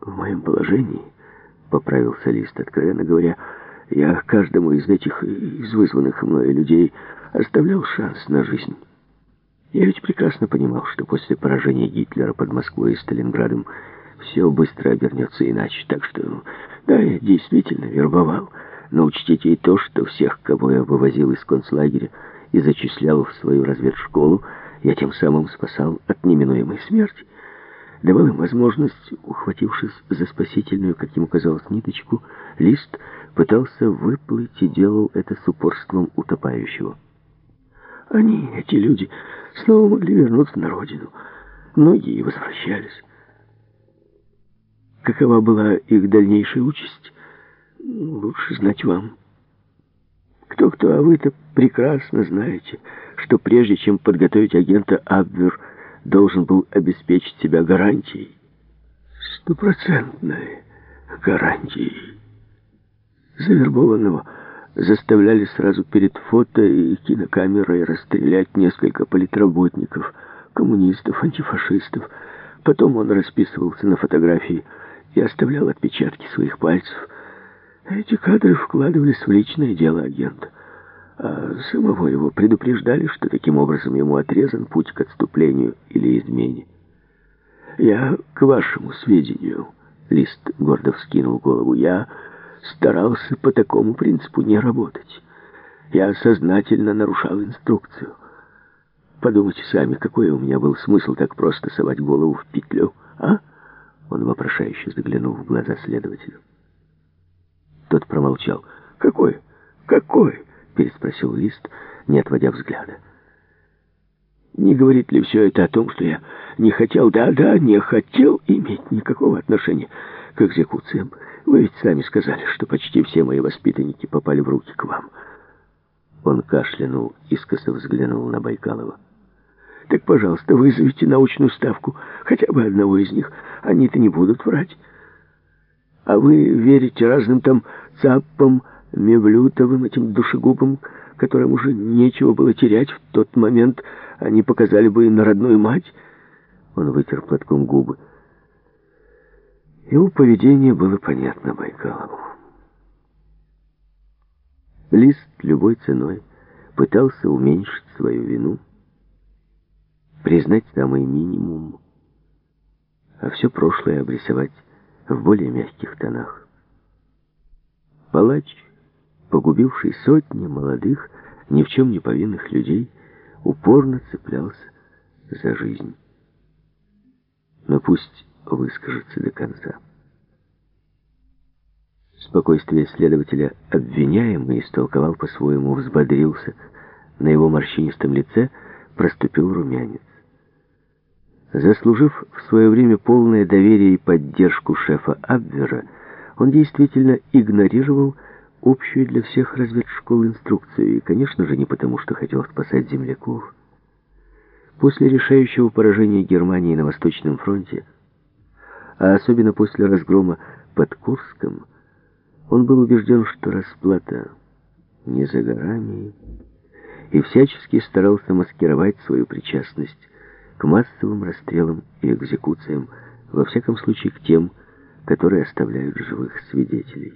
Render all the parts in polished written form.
В моем положении, поправился Лист, откровенно говоря, я каждому из этих, из вызванных мною людей, оставлял шанс на жизнь. Я ведь прекрасно понимал, что после поражения Гитлера под Москвой и Сталинградом все быстро обернется иначе. Так что, да, я действительно вербовал. Но учтите и то, что всех, кого я вывозил из концлагеря и зачислял в свою разведшколу, я тем самым спасал от неминуемой смерти. Давал им возможность, ухватившись за спасительную, как ему казалось, ниточку, Лист пытался выплыть и делал это с упорством утопающего. Они, эти люди, снова могли вернуться на родину. Многие возвращались. Какова была их дальнейшая участь, лучше знать вам. Кто-кто, а вы-то прекрасно знаете, что прежде чем подготовить агента, Абвер должен был обеспечить себя гарантией. Стопроцентной гарантией. Завербованного заставляли сразу перед фото и кинокамерой расстрелять несколько политработников, коммунистов, антифашистов. Потом он расписывался на фотографии и оставлял отпечатки своих пальцев. Эти кадры вкладывались в личное дело агента, а самого его предупреждали, что таким образом ему отрезан путь к отступлению или измене. Я, к вашему сведению, Лист гордо вскинул голову, я старался по такому принципу не работать. Я сознательно нарушал инструкцию. Подумайте сами, какой у меня был смысл так просто совать голову в петлю, а? Он вопрошающе заглянул в глаза следователю. Тот промолчал. «Какой? Какой?» — переспросил Лист, не отводя взгляда. «Не говорит ли все это о том, что я не хотел, да, не хотел иметь никакого отношения к экзекуциям? Вы ведь сами сказали, что почти все мои воспитанники попали в руки к вам». Он кашлянул, искоса взглянул на Байкалова. «Так, пожалуйста, вызовите научную ставку, хотя бы одного из них. Они-то не будут врать. А вы верите разным там Цаппам, Мевлютовым, этим душегубам, которым уже нечего было терять. В тот момент они показали бы и на родную мать». Он вытер платком губы. Его поведение было понятно Байкалову. Лист любой ценой пытался уменьшить свою вину, признать самый минимум, а все прошлое обрисовать в более мягких тонах. Палач, погубивший сотни молодых, ни в чем не повинных людей, упорно цеплялся за жизнь. Но пусть выскажется до конца. Спокойствие следователя обвиняемый истолковал по-своему, взбодрился. На его морщинистом лице проступил румянец. Заслужив в свое время полное доверие и поддержку шефа Абвера, он действительно игнорировал общую для всех разведшкол инструкцию, и, конечно же, не потому, что хотел спасать земляков. После решающего поражения Германии на Восточном фронте, а особенно после разгрома под Курском, он был убежден, что расплата не за горами, и всячески старался маскировать свою причастность к массовым расстрелам и экзекуциям, во всяком случае к тем, которые оставляют живых свидетелей.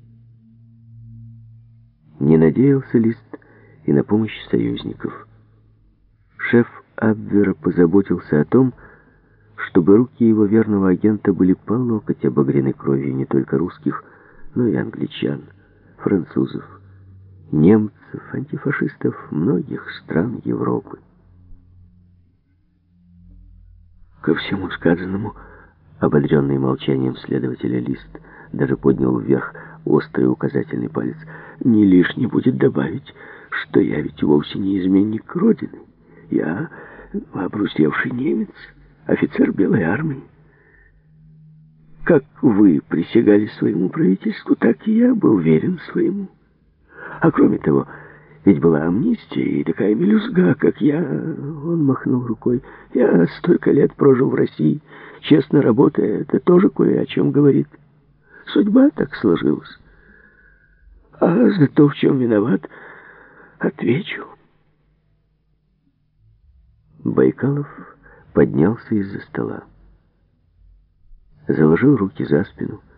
Не надеялся Лист и на помощь союзников. Шеф Абвера позаботился о том, чтобы руки его верного агента были по локоть обогрены кровью не только русских, но и англичан, французов, немцев, антифашистов многих стран Европы. Ко всему сказанному, ободренный молчанием следователя Лист даже поднял вверх острый указательный палец. Не лишне будет добавить, что я ведь вовсе не изменник Родины. Я обрусевший немец, офицер Белой армии. Как вы присягали своему правительству, так и я был верен своему. А кроме того, ведь была амнистия, и такая мелюзга, как я, он махнул рукой, я столько лет прожил в России, честно работая, это тоже кое о чем говорит. Судьба так сложилась. А за то, в чем виноват, отвечу. Байкалов поднялся из-за стола. заложил руки за спину